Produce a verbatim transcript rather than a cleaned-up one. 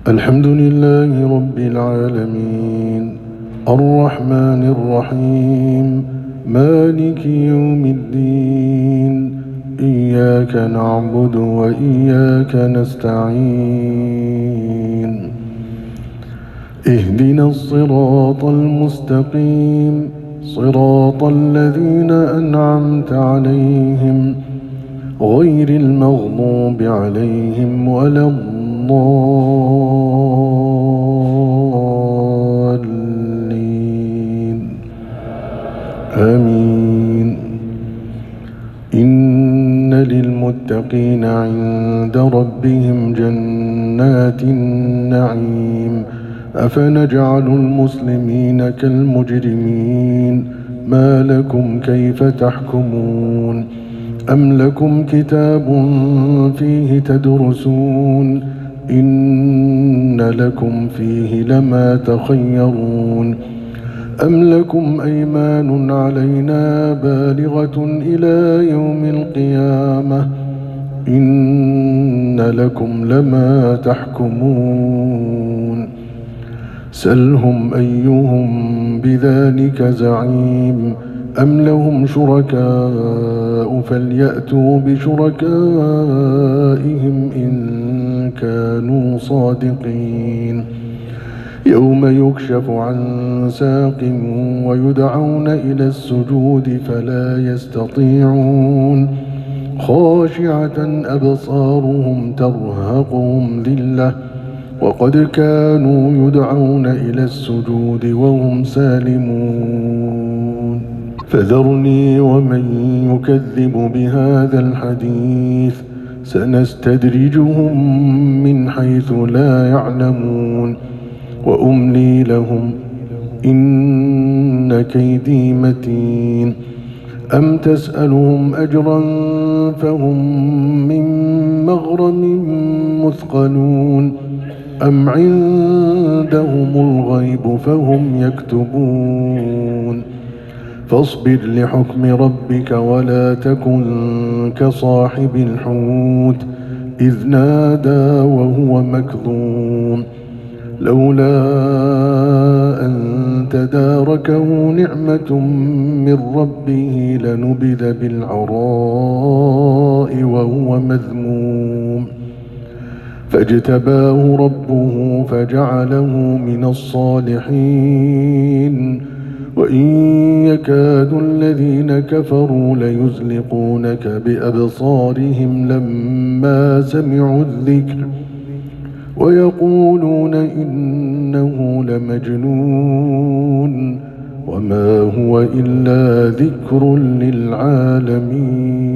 الحمد لله رب العالمين الرحمن الرحيم مالك يوم الدين إياك نعبد وإياك نستعين اهدنا الصراط المستقيم صراط الذين أنعمت عليهم غير المغضوب عليهم ولا الضالين آمين. إن للمتقين عند ربهم جنات النعيم أفنجعل المسلمين كالمجرمين ما لكم كيف تحكمون أم لكم كتاب فيه تدرسون إن لكم فيه لما تخيرون أم لكم أيمان علينا بالغة إلى يوم القيامة إن لكم لما تحكمون سلهم أيهم بذلك زعيم أم لهم شركاء فليأتوا بشركائهم إن كانوا صادقين يوم يكشف عن ساق ويدعون إلى السجود فلا يستطيعون خاشعة أبصارهم ترهقهم ذلة وقد كانوا يدعون إلى السجود وهم سالمون فذرني ومن يكذب بهذا الحديث سنستدرجهم من حيث لا يعلمون وأملي لهم إن كيدي متين أم تسألهم أجرا فهم من مغرم مثقلون أم عندهم الغيب فهم يكتبون فاصبر لحكم ربك ولا تكن كصاحب الحوت إذ نادى وهو مكظوم لولا أن تداركه نعمة من ربه لنبذ بالعراء وهو مذموم فاجتباه ربه فجعله من الصالحين وإن يكاد الذين كفروا ليزلقونك بأبصارهم لما سمعوا الذكر ويقولون إنه لمجنون وما هو إلا ذكر للعالمين.